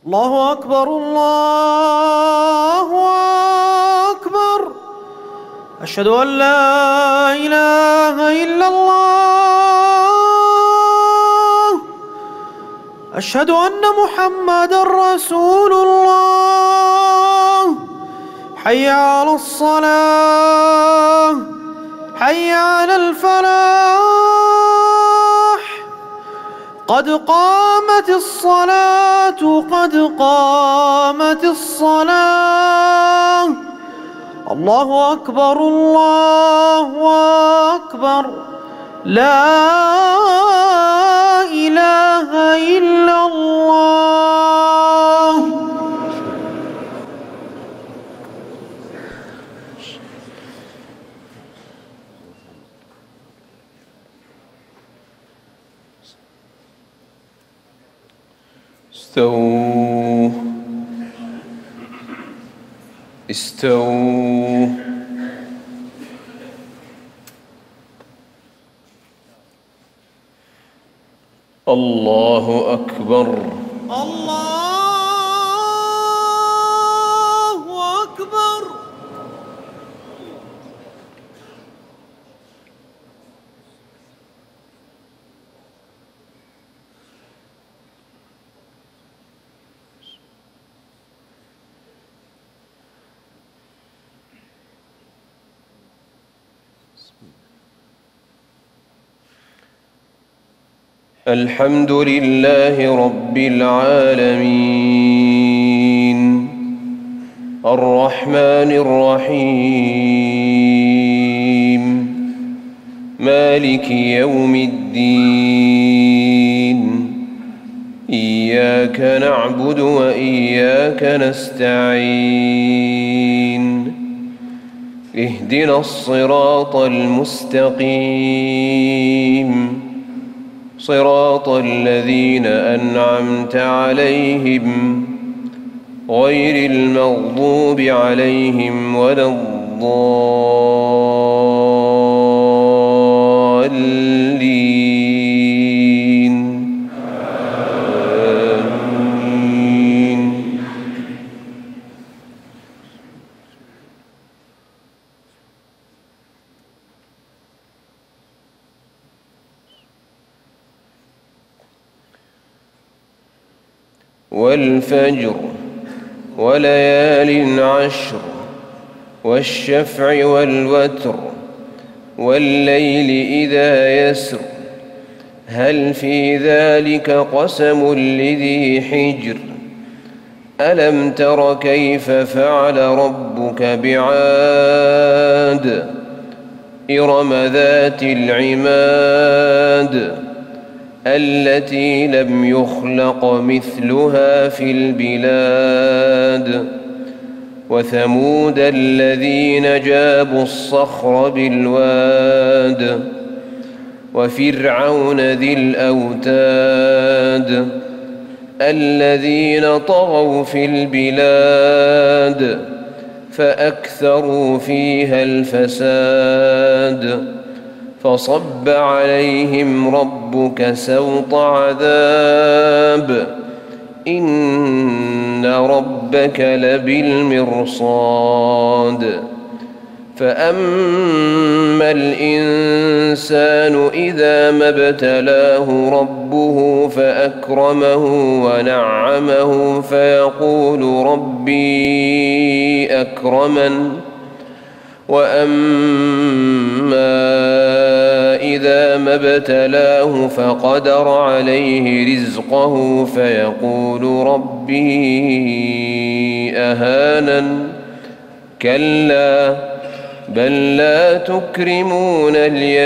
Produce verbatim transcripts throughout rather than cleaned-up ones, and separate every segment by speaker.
Speaker 1: الله أكبر الله أكبر. أشهد أن لا إله إلا الله. أشهد أن محمدًا رسول الله. حي على الصلاة، حي على الفلاح، قد قامت الصلاة، قد قامت الصلاة. الله أكبر الله أكبر. لا إله إلا الله.
Speaker 2: استووا استووا. الله أكبر
Speaker 1: الله أكبر.
Speaker 2: الحمد لله رب العالمين الرحمن الرحيم مالك يوم الدين إياك نعبد وإياك نستعين اهدنا الصراط المستقيم صراط الذين أنعمت عليهم غير المغضوب عليهم ولا الضالين. آمين. والفجر وليال عشر والشفع والوتر والليل إذا يسر هل في ذلك قسم لذي حجر ألم تر كيف فعل ربك بعاد إرم ذات العماد التي لم يخلق مثلها في البلاد وثمود الذين جابوا الصخر بالواد وفرعون ذي الأوتاد الذين طغوا في البلاد فأكثروا فيها الفساد فصب عليهم ربك سوط عذاب إن ربك لبالمرصاد فأما الإنسان إذا ما ابتلاه ربه فأكرمه ونعمه فيقول ربي أكرمن وأما إذا ما ابتلاه فقدر عليه رزقه فيقول ربي أهانن كلا بل لا تكرمون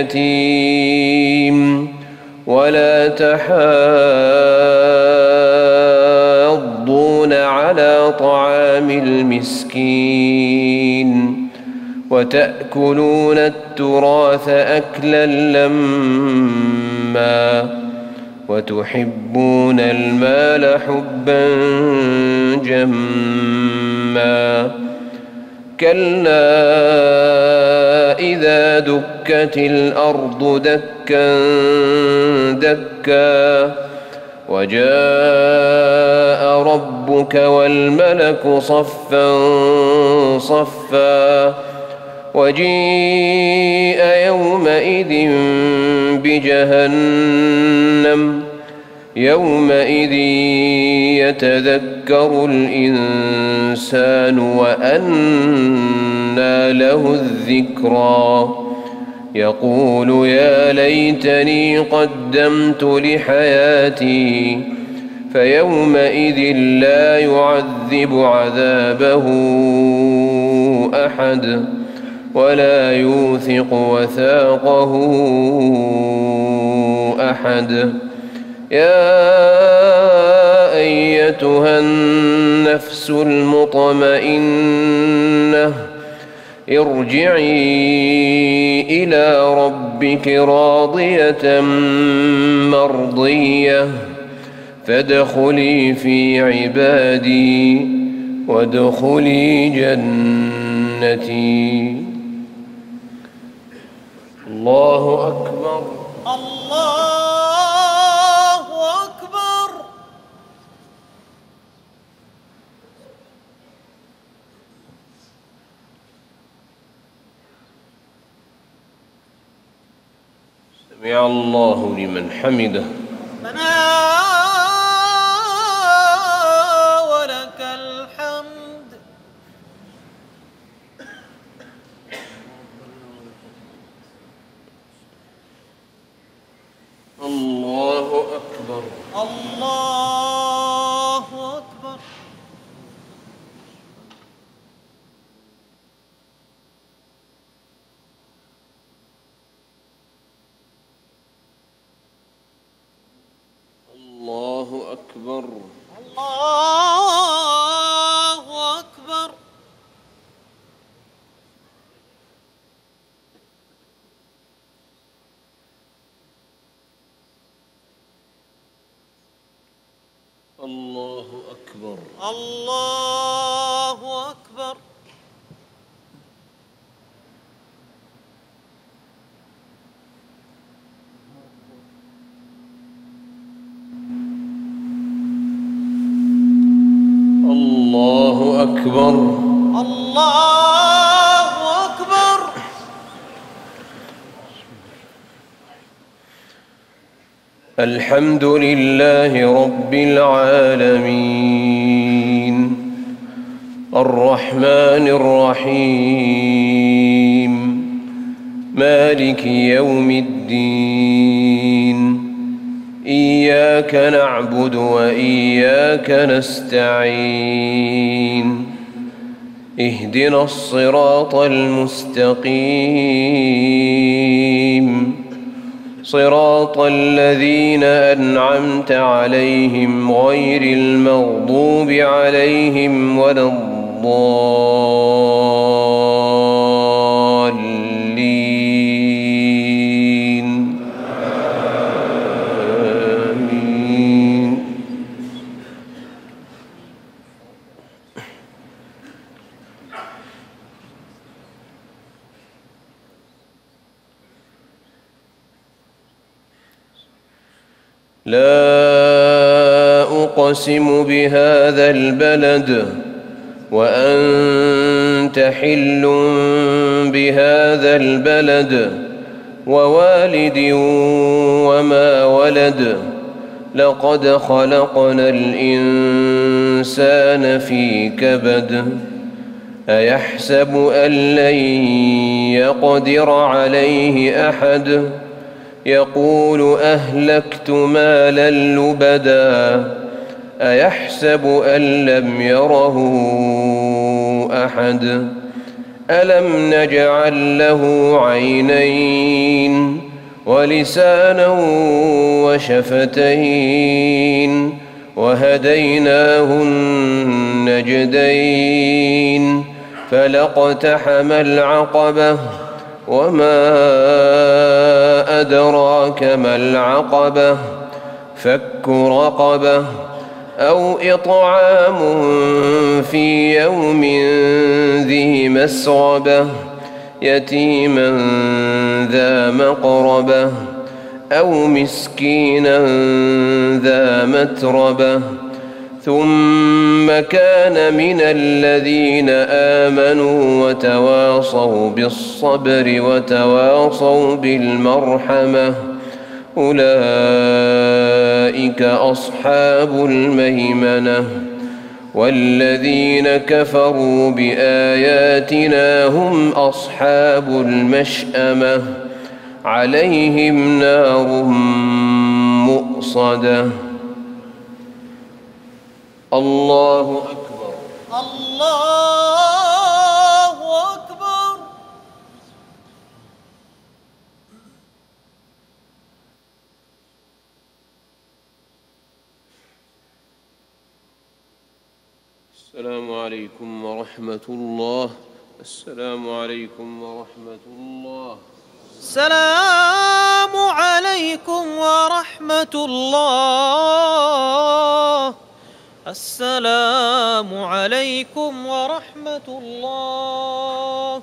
Speaker 2: اليتيم ولا تحاضون على طعام المسكين وتأكلون التراث أكلا لما وتحبون المال حبا جما كلا إذا دكت الأرض دكا دكا وجاء رب ربك والملك صفا صفا وجيء يومئذ بجهنم يومئذ يتذكر الإنسان وأنى له الذكرى يقول يا ليتني قدمت لحياتي فيومئذ لا يعذب عذابه أحد ولا يوثق وثاقه أحد يا أيتها النفس المطمئنة ارجعي إلى ربك راضية مرضية فادخلي في عبادي وادخلي جنتي. الله أكبر.
Speaker 1: الله أكبر.
Speaker 2: سمع الله لمن حمده.
Speaker 1: ربنا ولك الحمد.
Speaker 2: الله أكبر.
Speaker 1: الله أكبر.
Speaker 2: الله أكبر.
Speaker 1: الله أكبر.
Speaker 2: الله أكبر.
Speaker 1: الله أكبر.
Speaker 2: الله أكبر.
Speaker 1: الله أكبر.
Speaker 2: الحمد لله رب العالمين الرحمن الرحيم مالك يوم الدين إياك نعبد وإياك نستعين اهدنا الصراط المستقيم صراط الذين أنعمت عليهم غير المغضوب عليهم ولا الضالين آمين. لا أقسم بهذا البلد وأنت حل بهذا البلد ووالد وما ولد لقد خلقنا الإنسان في كبد أيحسب أن لن يقدر عليه أحد يقول أهلكت مالا لبدا أيحسب أن لم يره أحد ألم نجعل له عينين ولسانا وشفتين وهديناه النجدين فلاقتحم العقبة وما أدراك ما العقبة فك رقبة أو إطعام في يوم ذي مسغبة يتيما ذا مقربة أو مسكينا ذا متربة ثم ثم كان من الذين آمنوا وتواصوا بالصبر وتواصوا بالمرحمة أولئك أصحاب الميمنة والذين كفروا بآياتنا هم أصحاب المشأمة عليهم نار مؤصدة. الله أكبر.
Speaker 1: الله أكبر.
Speaker 2: السلام عليكم ورحمة الله. السلام عليكم ورحمة الله.
Speaker 1: السلام عليكم ورحمة الله. السلام عليكم ورحمة الله.